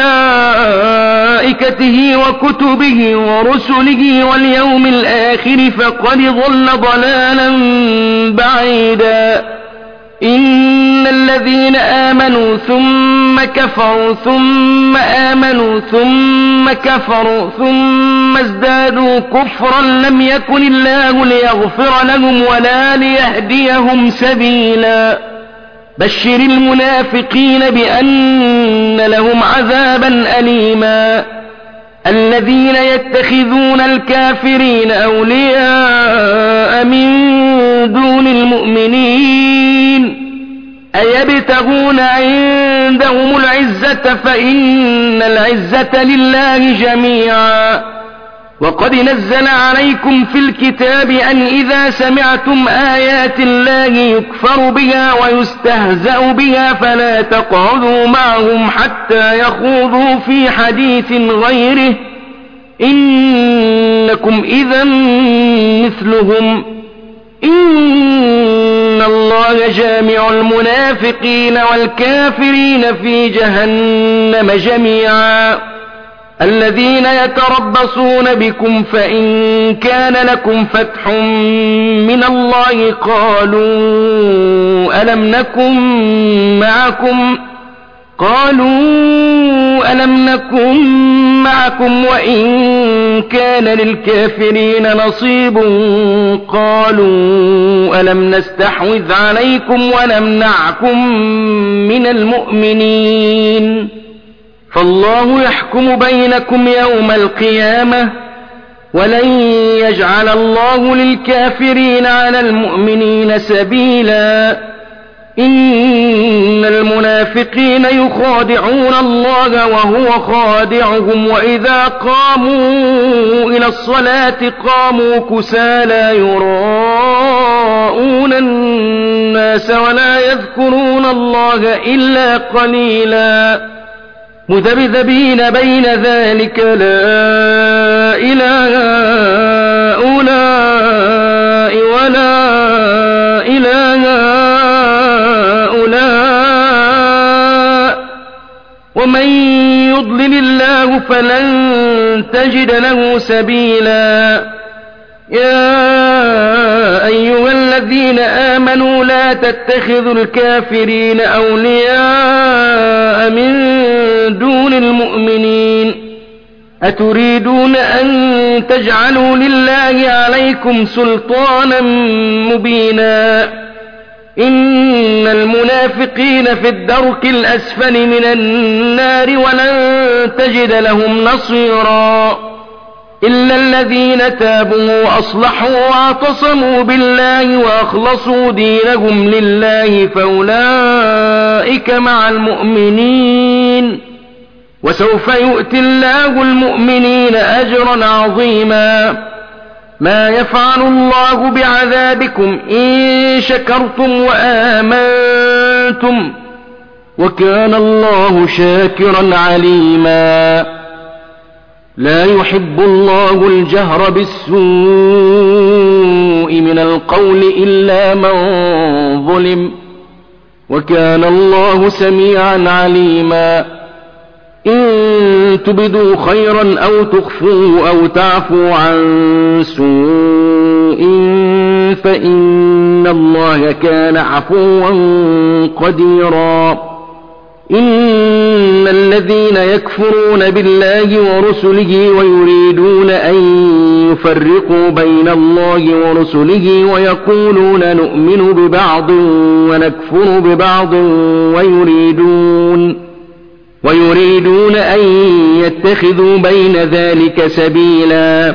وملائكته وكتبه ورسله واليوم الآخر فقد ضل ضلالا بعيدا. إن الذين آمنوا ثم كفروا ثم آمنوا ثم كفروا ثم ازدادوا كفرا لم يكن الله ليغفر لهم ولا ليهديهم سبيلا. بشر المنافقين بأن لهم عذابا أليما. الذين يتخذون الكافرين أولياء من دون المؤمنين أيبتغون عندهم العزة فإن العزة لله جميعا. وقد نزل عليكم في الكتاب أن إذا سمعتم آيات الله يكفر بها ويستهزأ بها فلا تقعدوا معهم حتى يخوضوا في حديث غيره إنكم إذا مثلهم إن الله جامع المنافقين والكافرين في جهنم جميعا. الذين يتربصون بكم فإن كان لكم فتح من الله قالوا ألم نكن معكم قالوا ألم نكن معكم وإن كان للكافرين نصيب قالوا ألم نستحوذ عليكم ونمنعكم من المؤمنين فالله يحكم بينكم يوم القيامة ولن يجعل الله للكافرين على المؤمنين سبيلا. إن المنافقين يخادعون الله وهو خادعهم وإذا قاموا إلى الصلاة قاموا كسالى يراءون الناس ولا يذكرون الله إلا قليلا مذبذبين بين ذلك لا إله هؤلاء ولا إله هؤلاء ومن يضلل الله فلن تجد له سبيلا. يا أيها الذين آمنوا لا تتخذوا الكافرين أولياء من دون المؤمنين أتريدون أن تجعلوا لله عليكم سلطانا مبينا. إن المنافقين في الدرك الأسفل من النار ولن تجد لهم نصيرا إلا الذين تابوا وأصلحوا واعتصموا بالله وأخلصوا دينهم لله فأولئك مع المؤمنين وسوف يؤتي الله المؤمنين أجرا عظيما. ما يفعل الله بعذابكم إن شكرتم وآمنتم وكان الله شاكرا عليما. لا يحب الله الجهر بالسوء من القول إلا من ظلم وكان الله سميعا عليما. إن تبدوا خيرا أو تخفوه أو تعفوا عن سوء فإن الله كان عفوا قديرا. إن الذين يكفرون بالله ورسله ويريدون أن يفرقوا بين الله ورسله ويقولون نؤمن ببعض ونكفر ببعض ويريدون ويريدون أن يتخذوا بين ذلك سبيلا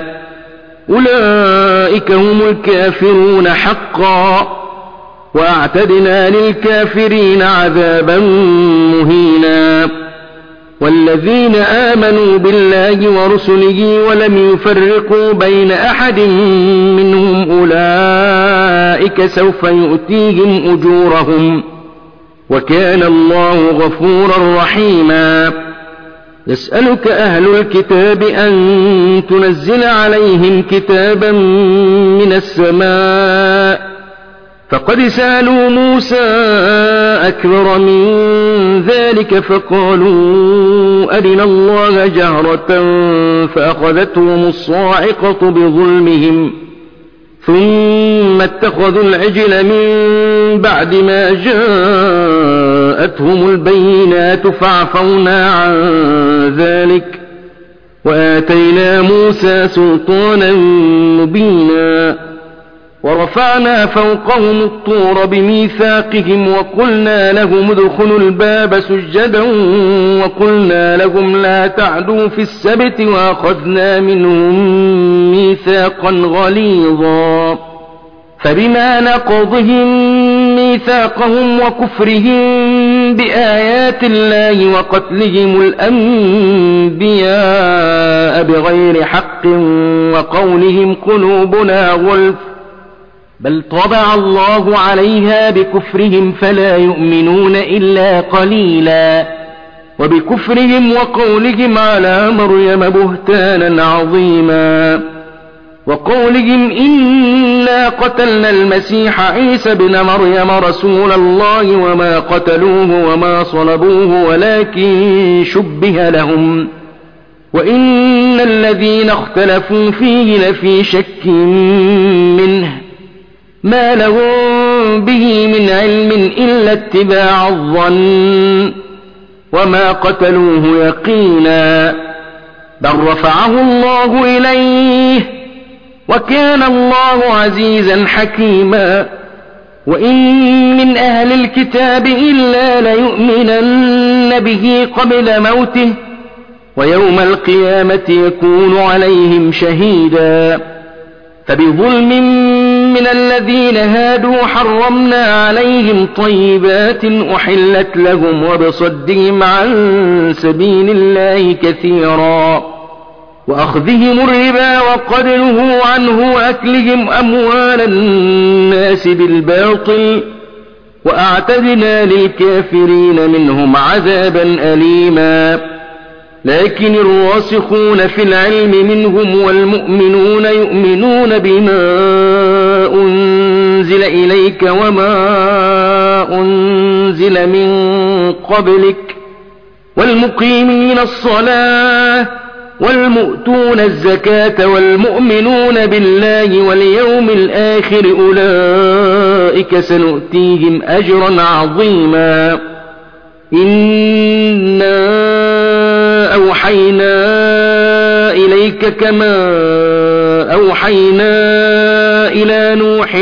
أولئك هم الكافرون حقا وأعتدنا للكافرين عذابا مهينا. والذين آمنوا بالله ورسله ولم يفرقوا بين أحد منهم أولئك سوف يؤتيهم أجورهم وكان الله غفورا رحيما. يسألك أهل الكتاب أن تنزل عليهم كتابا من السماء فقد سألوا موسى أكبر من ذلك فقالوا أرنا الله جهرة فأخذتهم الصاعقة بظلمهم ثم اتخذوا العجل من بعد ما جاءتهم البينات فعفونا عن ذلك وآتينا موسى سلطانا مبينا. ورفعنا فوقهم الطور بميثاقهم وقلنا لهم ادخلوا الباب سجدا وقلنا لهم لا تعدوا في السبت وأخذنا منهم ميثاقا غليظا. فبما نقضهم ميثاقهم وكفرهم بآيات الله وقتلهم الأنبياء بغير حق وقولهم قلوبنا غلف بل طبع الله عليها بكفرهم فلا يؤمنون إلا قليلا. وبكفرهم وقولهم على مريم بهتانا عظيما وقولهم إنا قتلنا المسيح عيسى بن مريم رسول الله وما قتلوه وما صلبوه ولكن شبه لهم وإن الذين اختلفوا فيه لفي شك منه ما لهم به من علم إلا اتباع الظن وما قتلوه يقينا بل رفعه الله إليه وكان الله عزيزا حكيما. وإن من أهل الكتاب إلا ليؤمنن به قبل موته ويوم القيامة يكون عليهم شهيدا. فبظلم من الذين هادوا حرمنا عليهم طيبات أحلت لهم وبصدهم عن سبيل الله كثيرا وأخذهم الربا وقد نهوا عنه وأكلهم أموال الناس بالباطل وأعتدنا للكافرين منهم عذابا أليما. لكن الراسخون في العلم منهم والمؤمنون يؤمنون بما أنزل إليك وما أنزل من قبلك والمقيمين الصلاة والمؤتون الزكاة والمؤمنون بالله واليوم الآخر أولئك سنؤتيهم أجرا عظيما. إنا أوحينا إليك كما أوحينا إلى نوح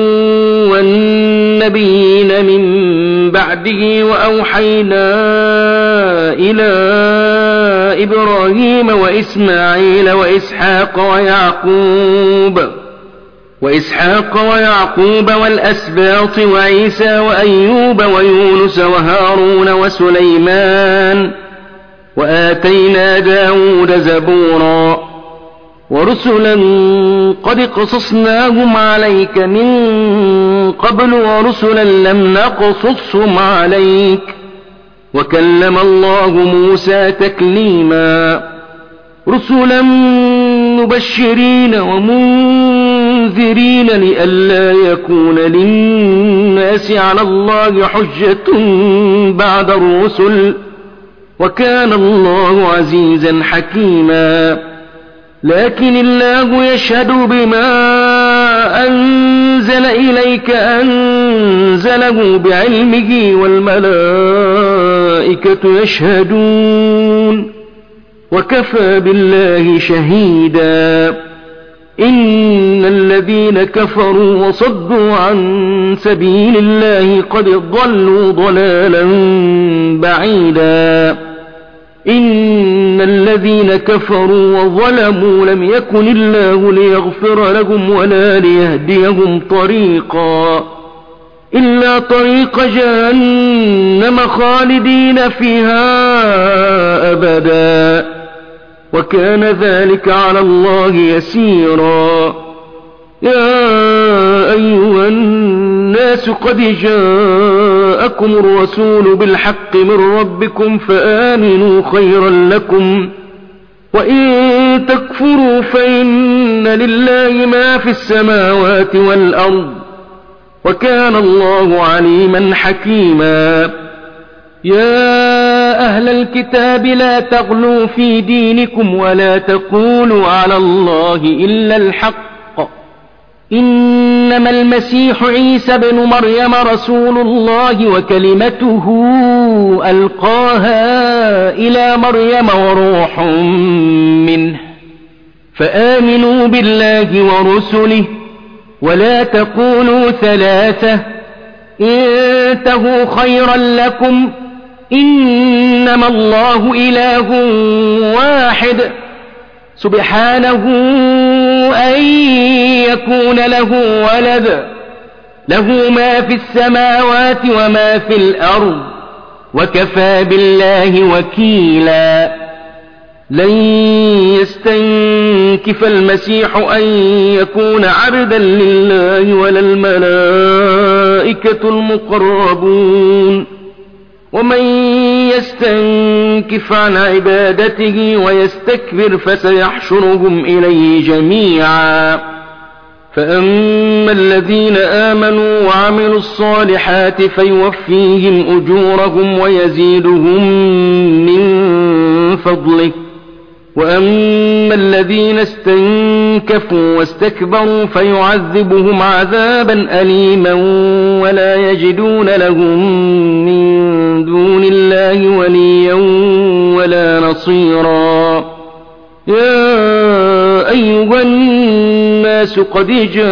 والنبيين من بعده وأوحينا إلى إبراهيم وإسماعيل وإسحاق ويعقوب وإسحاق ويعقوب والأسباط وعيسى وأيوب ويونس وهارون وسليمان وآتينا داود زبورا ورسلا قد قصصناهم عليك من قبل ورسلا لم نقصصهم عليك وكلم الله موسى تكليما. رسلا مبشرين ومنذرين لئلا يكون للناس على الله حجة بعد الرسل وكان الله عزيزا حكيما. لكن الله يشهد بما أنزل إليك أنزله بعلمه والملائكة يشهدون وكفى بالله شهيدا. إن الذين كفروا وصدوا عن سبيل الله قد ضلوا ضلالا بعيدا. إن الذين كفروا وظلموا لم يكن الله ليغفر لهم ولا ليهديهم طريقا إلا طريق جهنم خالدين فيها أبدا وكان ذلك على الله يسيرا. يا أيها الناس قد جاءكم الرسول بالحق من ربكم فآمنوا خيرا لكم وإن تكفروا فإن لله ما في السماوات والأرض وكان الله عليما حكيما. يا أهل الكتاب لا تغلوا في دينكم ولا تقولوا على الله إلا الحق. إنما المسيح عيسى بن مريم رسول الله وكلمته ألقاها إلى مريم وروح منه فآمنوا بالله ورسله ولا تقولوا ثلاثة انتهوا خيرا لكم إنما الله إله واحد سبحانه أن يكون له ولد له ما في السماوات وما في الأرض وكفى بالله وكيلا. لن يستنكف المسيح أن يكون عبدا لله ولا الملائكة المقربون ومن يستنكف عن عبادته ويستكبر فسيحشرهم إليه جميعا. فأما الذين آمنوا وعملوا الصالحات فيوفيهم أجورهم ويزيدهم من فضله وأما الذين استنكفوا واستكبروا فيعذبهم عذابا أليما ولا يجدون لهم من دون الله وليا ولا نصيرا. يا أيها الناس قد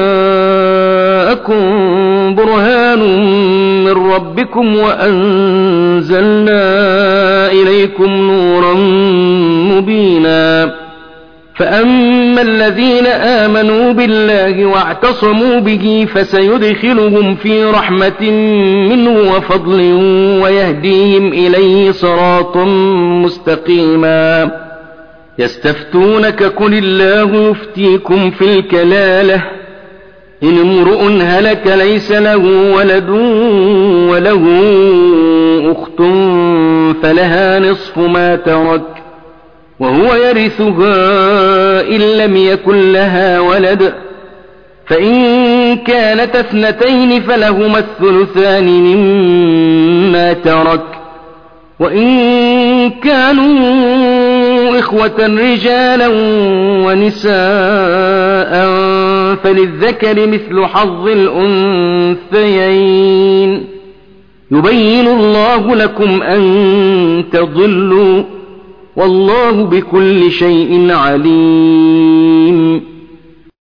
جاءكم برهان من ربكم وأنزلنا إليكم نورا مبينا. فأما الذين آمنوا بالله واعتصموا به فسيدخلهم في رحمة منه وفضل ويهديهم إليه صراطا مستقيما. يستفتونك قل الله يفتيكم في الكلالة إن امرؤ هلك ليس له ولد وله أخت فلها نصف ما ترك وهو يرثها إن لم يكن لها ولد فإن كانت اثنتين فلهما الثلثان مما ترك وإن كانوا إخوة رجالا ونساء فللذكر مثل حظ الأنثيين يبين الله لكم أن تضلوا والله بكل شيء عليم.